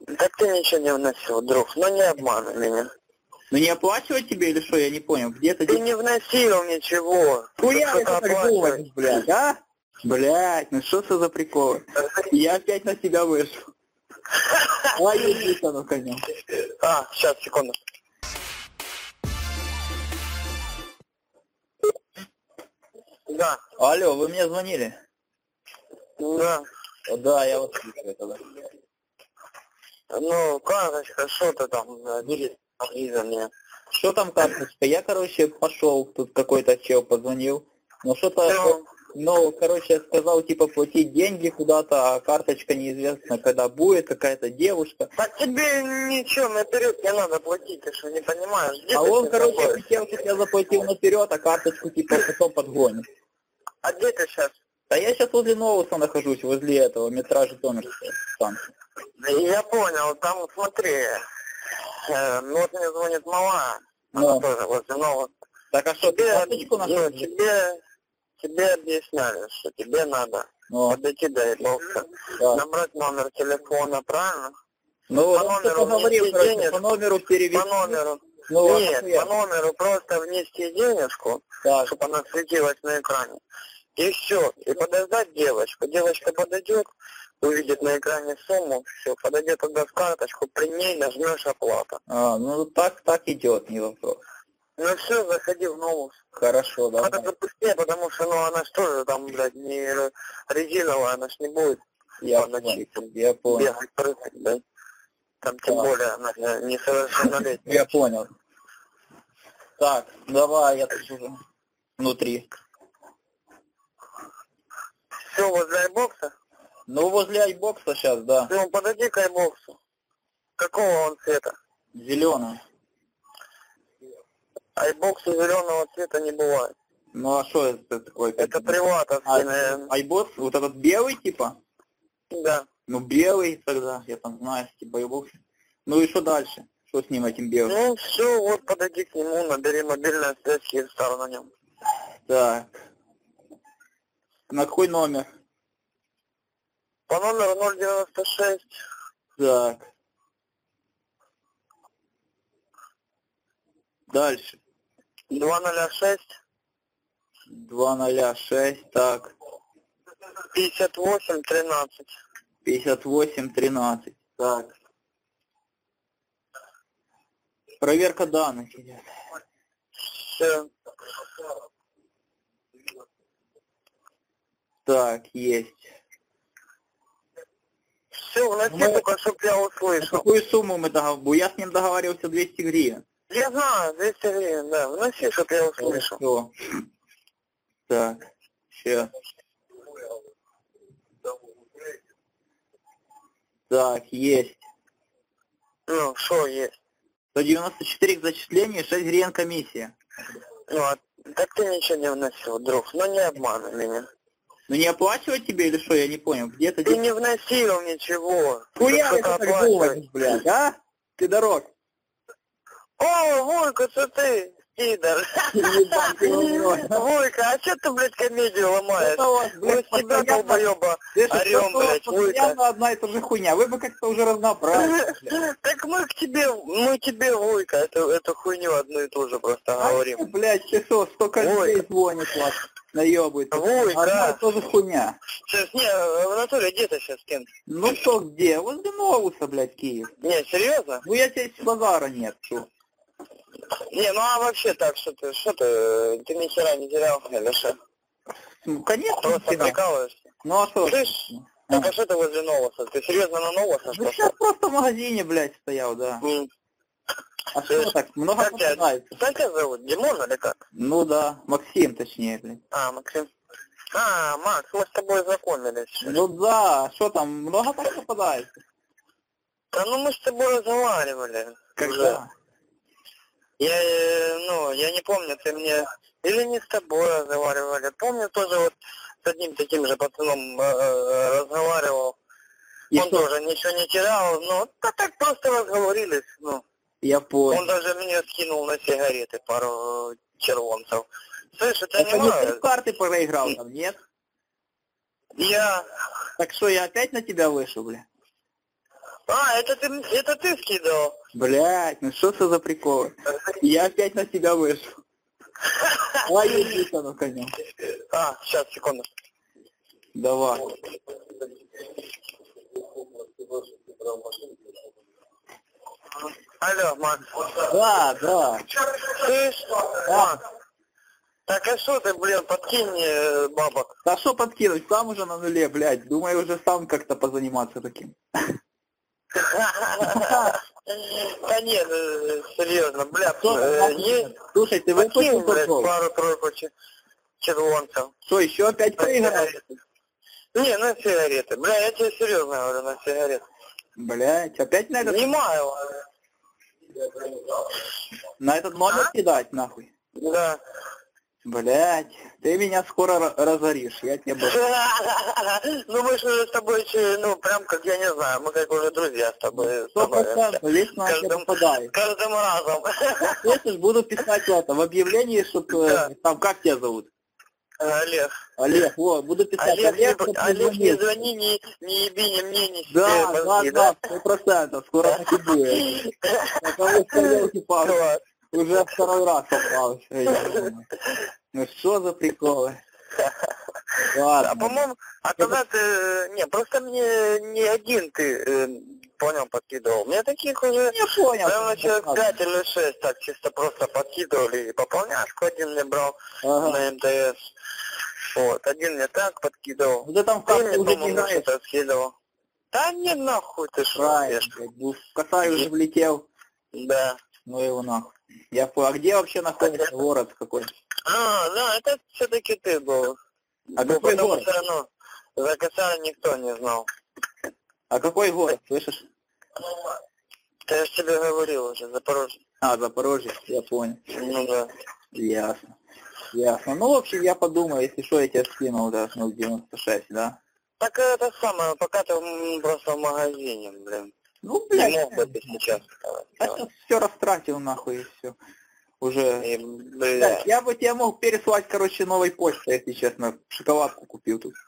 Так ты ничего не вносил, друг, ну не обманывай меня. Ну не оплачивать тебе или что, я не понял, где-то... Ты не вносил ничего. Хуя это так думаешь, блядь, а? Блядь, ну что это за приколы? Я опять на тебя вышел. Ай, иди-ка, ну, конечно. Сейчас, секунду. Да. Алло, вы мне звонили? Да. Да, я вас слушаю тогда. Ну, карточка, что ты там, из-за меня. Что там карточка? Я, короче, пошел, тут какой-то чел позвонил. Ну что-то, ну, короче, сказал, типа, платить деньги куда-то, а карточка неизвестно, когда будет, какая-то девушка. А тебе ничего наперед не надо платить, ты что, не понимаешь? Где а ты он, короче, находишься? хотел, чтобы я заплатил наперед, а карточку, типа, потом подгонит. А где ты сейчас? Да я сейчас возле Новуса нахожусь, возле этого, метра Житомирская станция. Я понял, там, смотри, вот мне звонит мала, она тоже возле Нового. Так а что, ты карточку нашел? Тебе объясняли, что тебе надо подойти до Эйбокса, набрать номер телефона, правильно? Ну, по номеру говорил, короче, денежку, по номеру перевести. По номеру. Ну, Нет, по номеру просто внести денежку, чтобы она светилась на экране. И все. И подождать девочку. Девочка подойдет, увидит на экране сумму, все, подойдет тогда в карточку, при ней нажмешь оплата. Ну так идет, не вопрос. Ну все, заходи в Новус. Хорошо, да. Надо запустить, потому что, она ж тоже там, блядь, не резиновая, она ж не будет я понял. бегать, прыгать, да? Там тем более она несовершеннолетняя. Я понял. Так, давай, я тут уже внутри. Все, возле айбокса? Ну, возле айбокса сейчас, да. Ну, подойди к айбоксу. Какого он цвета? Зеленый. Айбоксу зеленого цвета не бывает. Ну, а что это такое? Это приватовский, наверное. Айбокс, вот этот белый, типа? Да. Ну, белый тогда, я там знаю, типа айбокс. Ну и что дальше? Что с ним этим белым? Ну, все, вот подойди к нему, набери мобильную связь и встав на нем. Так. На какой номер? По номеру 096. Так. Дальше. 206. 206, так. 58 13. 58 13. Так. Проверка данных идет. Все. Так, есть. Все, вноси только, чтоб я услышал. Какую сумму мы договаривались? Я с ним договаривался 200 гривен. Я знаю, 200 гривен, да. Вноси, чтоб я услышал. Хорошо. Так, сейчас. Так, есть. Ну, что есть? 194 к зачислению, 6 гривен комиссия. Ну, так ты ничего не вносил, друг. Ну, не обманывай меня. Ну не оплачивать тебе или что, я не понял. Где-то... Ты не вносил ничего. Хуя это так думаешь, блядь, а? Ты дорог. О, Войка, это ты, пидор. Войка, а что ты, блядь, комедию ломаешь? Мы с тебя, долбоеба, орем, блядь, Войка. Одна и та же хуйня, вы бы как-то уже разнообразили. Так мы тебе, Войка, эту хуйню одну и ту же просто говорим. Блядь, часов, столько людей звонит вас, наебывает. Одна и та же хуйня. Сейчас, не, Анатолий, где ты сейчас с кем? Ну что, где? Возле Новуса, блядь, Киев. Не, серьезно? Ну я тебе с базара нет, что? Не, ну а вообще так, что ты ни хера не терял, или что? Ну, конечно, просто прикалываешься. Ну а что? Слышь, так а что ты возле Новоса? Ты серьезно на Новоса? Ну сейчас просто в магазине, блядь, стоял, да. А что так? Много попадается. Как тебя зовут? Димон или как? Ну да, Максим точнее, блядь. Максим. Макс, мы с тобой знакомились. Ну да, что там, много так попадается? Да ну мы с тобой разговаривали. Когда? Я не помню, ты мне... Или не с тобой разговаривали. Помню, тоже вот с одним таким же пацаном разговаривал. И он что? тоже ничего не терял, ну, так просто разговорились, ну. Я понял. Он даже мне скинул на сигареты пару червонцев. Слышь, это не не надо. ты в карты проиграл там, нет? Я... Так что, я опять на тебя вышел, бля? А, это ты скидывал? Блядь, ну что это за прикол? Я опять на тебя вышел. Ой, иди-ка, наконец. А, сейчас, секунду. Давай. Алло, Макс. Да. Слышь? Да. Так а что ты, блин, подкинь мне бабок. Да что подкинуть, сам уже на нуле, блядь. Думаю, уже сам как-то позаниматься таким. Да нет, серьезно, блядь, есть... Слушай, ты Подкинь, выпустил блядь, футбол? пару-тройку червонцев. Что, еще опять проиграл? Не, на сигареты. Бля, я тебе серьезно говорю, на сигареты. Блядь, опять на этот... Снимаю. На этот номер кидать, нахуй? Да. Блядь, ты меня скоро разоришь, я тебе буду. Ну мы же с тобой, ну прям как, я не знаю, мы как уже друзья с тобой. 100%, вечно на тебя попадаю. Каждым разом. Слышишь, буду писать это в объявлении, чтобы там, как тебя зовут? Олег. Олег, вот, буду писать. Олег, не звони, не еби ни мне, ни себе мозги, да, 100%, скоро так и будет. Потому что елки-палки, уже второй раз попался. Ну что за приколы? Ладно. А по-моему, а когда ты... Не, просто мне не один ты, понял, подкидывал. Мне таких уже... Не понял. Наверное, человек 5 или 6 так чисто просто подкидывали. И пополняшку один мне брал на МТС. Вот, один мне так подкидывал. Ну ты там в карту уже не играешь? Что-то скидывал. Да не нахуй ты что. Правильно, в косарь уже влетел. Да. Ну его нахуй. Я понял. А где вообще находится город какой? А, да, это все-таки ты был. А какой город? Потому что, за косарь никто не знал. А какой город, слышишь? Да я же тебе говорил уже, Запорожье. А, Запорожье, я понял. Ну да. Ясно. Ну, в общем, я подумаю, если что, я тебе скинул, да, 0,96, да? Так это самое, пока ты просто в магазине, блин. Ну, блядь. Не мог бы ты сейчас. Я сейчас все растратил, нахуй, и все. Уже. И, блядь. Так, я бы тебе мог переслать, короче, новой почтой, если честно. Шоколадку купил тут.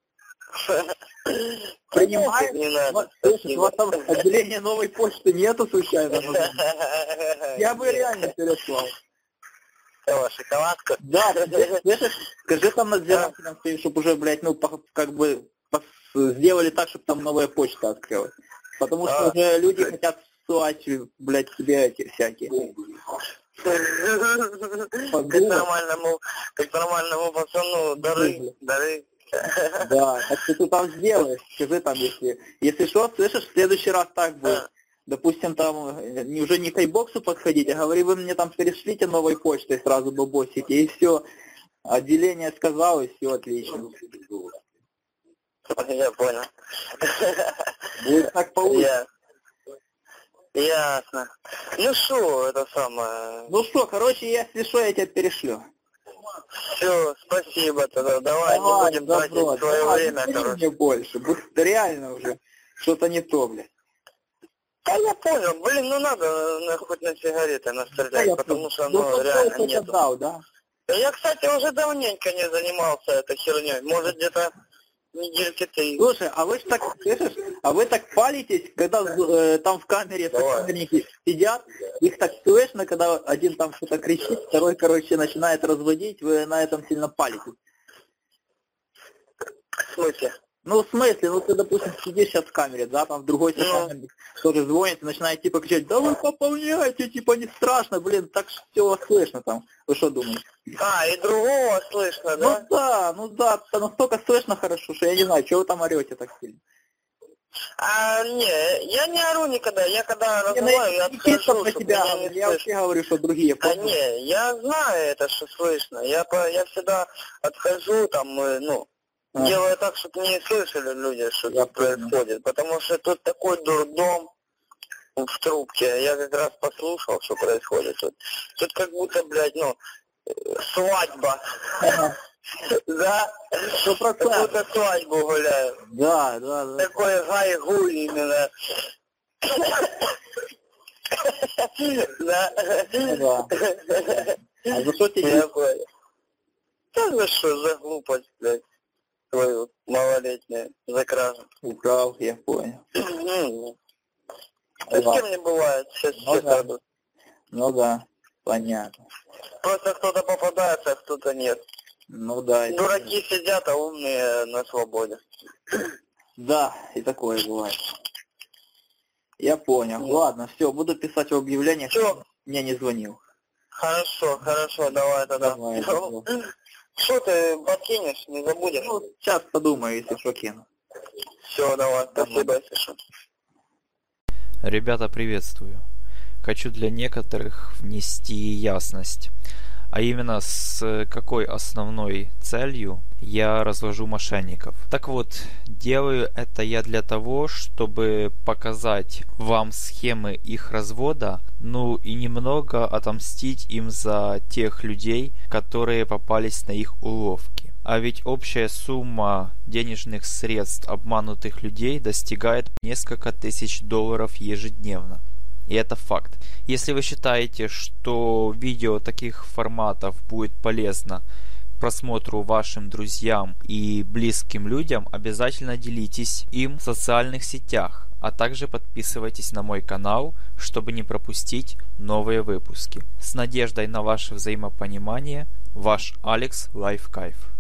Принимаешь? Не надо. Вот, слушай, у вас там отделения новой почты нету случайно? Я бы реально переслал. Шоколадка? Да, слышишь, скажи там надзирателям, чтобы уже, блядь, ну, как бы сделали так, чтобы там новая почта открылась. Потому что уже люди хотят ссылать, блядь, себе эти всякие. Как нормальному пацану, дары. Да, так что ты там сделаешь, скажи там, если что, слышишь, в следующий раз так будет. Допустим, там уже не к айбоксу подходить, а говори, вы мне там перешлите новой почтой, сразу бабосики, и все. Отделение сказал, и все отлично. Я понял. Будет так получится. Ясно. Ну что, это самое... Ну что, короче, если что, я тебя перешлю. Все, спасибо тогда. Давай не будем тратить свое время, короче. Мне больше, будет реально уже что-то не то, блядь. Да я понял, блин, ну надо хоть на сигареты настрелять, потому что реально нету. Дал, да? Я, кстати, уже давненько не занимался этой херней. Может, где-то недельки 3. Слушай, а вы ж так, слышишь, а вы так палитесь, когда там в камере сокамерники сидят, их так слышно, когда один там что-то кричит, второй, короче, начинает разводить, вы на этом сильно палитесь. В смысле? Ну, в смысле, ну ты, допустим, сидишь сейчас в камере, да, там в другой сокамерник тоже звонит и начинает типа кричать, да вы пополняйте, типа не страшно, блин, так все слышно там. Вы что думаете? А, и другого слышно, да? Ну да, это настолько слышно хорошо, что я не знаю, чего вы там орете так сильно. Не, я не ору никогда, я когда разговариваю, я отхожу, про тебя, я вообще говорю, что другие. Не, я знаю это, что слышно, я всегда отхожу, там, делаю так, чтобы не слышали люди, что тут происходит, потому что тут такой дурдом в трубке, я как раз послушал, что происходит тут. Тут как будто, блядь, свадьба. Да? Как будто свадьбу гуляют. Да. Такой гай-гуль именно. Да. А за что тебе? Да за что, за глупость, блядь, твою малолетнюю, за кражу. Украл, я понял. Да с кем не бывает, сейчас Ну все да. крадут. Ну да, понятно. Просто кто-то попадается, а кто-то нет. Ну да. это- Дураки сидят, а умные на свободе. Да, и такое бывает. Я понял. Нет. Ладно, все, буду писать в объявлениях, Всё. чтобы мне не звонил. Хорошо, давай тогда. Давай, Ну, что ты подкинешь, не забудешь? Ну, сейчас подумаю, если что кину. Все, давай, спасибо, если что. Ребята, приветствую. Хочу для некоторых внести ясность. А именно, с какой основной целью я развожу мошенников. Так вот, делаю это я для того, чтобы показать вам схемы их развода, ну и немного отомстить им за тех людей, которые попались на их уловки. А ведь общая сумма денежных средств обманутых людей достигает несколько тысяч долларов ежедневно. И это факт. Если вы считаете, что видео таких форматов будет полезно к просмотру вашим друзьям и близким людям, обязательно делитесь им в социальных сетях, а также подписывайтесь на мой канал, чтобы не пропустить новые выпуски. С надеждой на ваше взаимопонимание, ваш Алекс Лайфкайф.